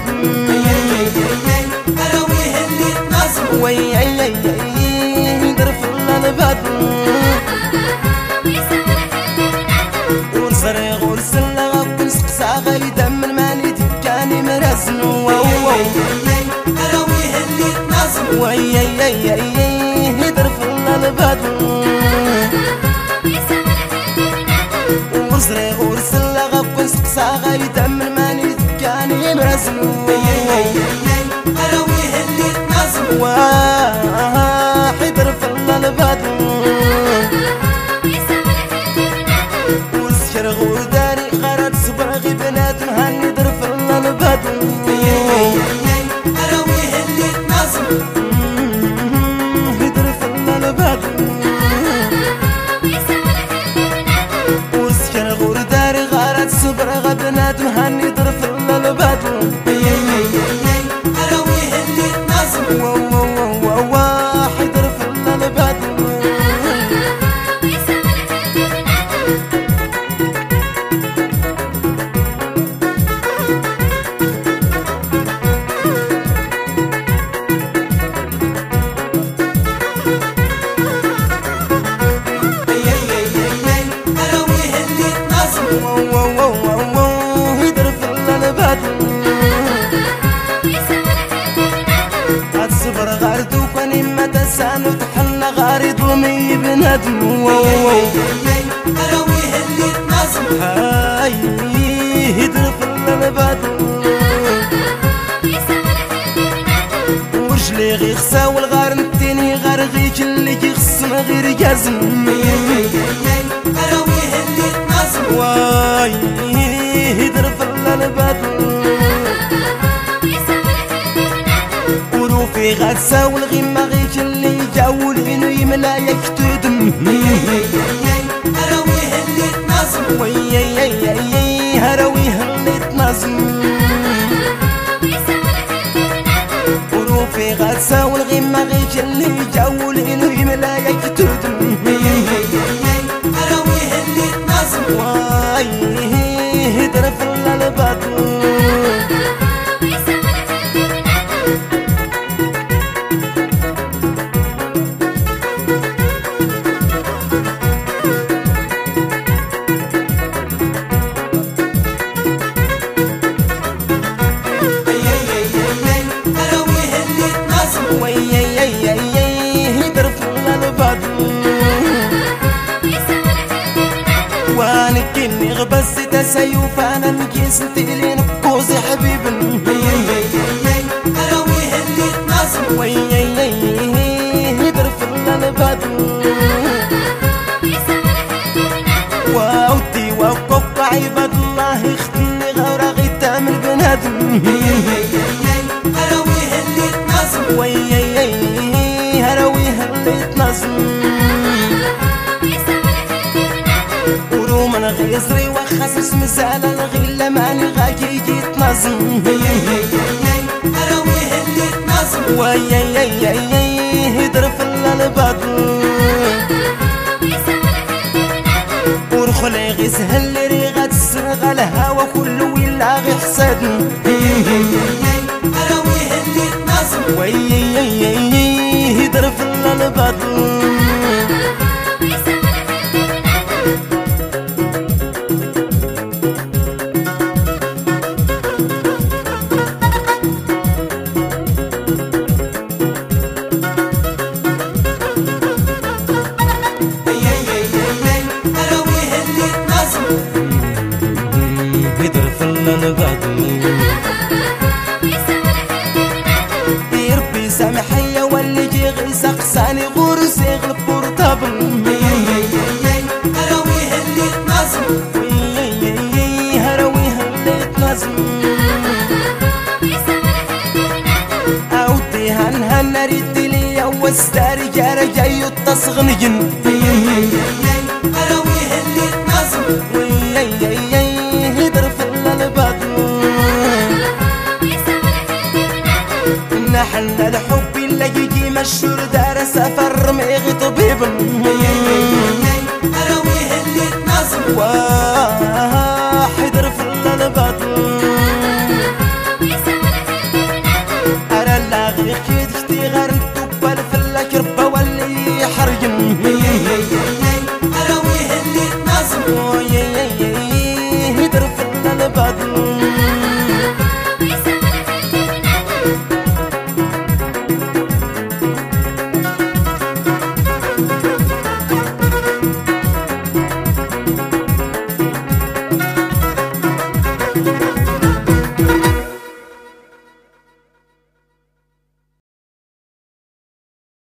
البدن هراويه اللي تنظم وياي درف البدن ونصريغ ورسلغ ونسقسى غيدم من ماني تكاني مرسن هراويه اللي تنظم وياي درف البدن ونصريغ ورسلغ ونسقسى غيدم من ماني تكاني مرسن هراويه اللي تنظم واحد درف البدن غور داري غرد صبر غي بنات هاني درف البدن هراويه اللي تنظم درف البدن وسكر غور داري غرد صبر غي بنات هاني درف البدن هراويه اللي تنظم واحد درف البدن يدرف البدن الصبر غارد وكاني ما تسانو تحلنا غارد ومي بندم هراويه اللي تنظم هاي يدرف البدن ورجلي غي خسا والغار نتيني غار غي كلي كيخصنا غير جازم هراويه اللي تنظم واي يدرف البدن وروفي غاتسا والغيما غي كلي جاولين يملا يكتدم هراويه اللي تنظم وياي هراويه اللي تنظم وروفي غاتسا والغيما غي كلي جاولين يملا يكتدم هراويه اللي تنظم واي درف البدن هراويه اللي تنظم وياي درف البدن وانا كني غبس تسيوف انا نكيس تقلين بكوزي حبيب هراويه اللي تنظم وياي درف البدن واودي وقف عباد الله اختني غورا غيتا من بنادم هراويه اللي تنظم وياي هراويه اللي تنظم ورومن غيزري وخصص مزال الغيلة ماني غاجي يجي تنظم هراويه اللي تنظم وياي درف البدن ورخلي غيسهل ريغة السرغة الهوا كله ولا غي حسد هراويه اللي تنظم وياي درف البدن هراويه اللي تنظم يدرف البدن يربي سامحية واللي جي غي سقساني غرسي غلب بورتابل هراويه اللي تنظم هراويه اللي تنظم أودي هن ريدي ليا واستاري جارة جاي التصغنجن هراويه اللي تنظم وياي درف البدن نحن الحب اللي يجي مشهور دار سفر ميغي طبيب هراويه اللي تنظم واحد درف البدن نظم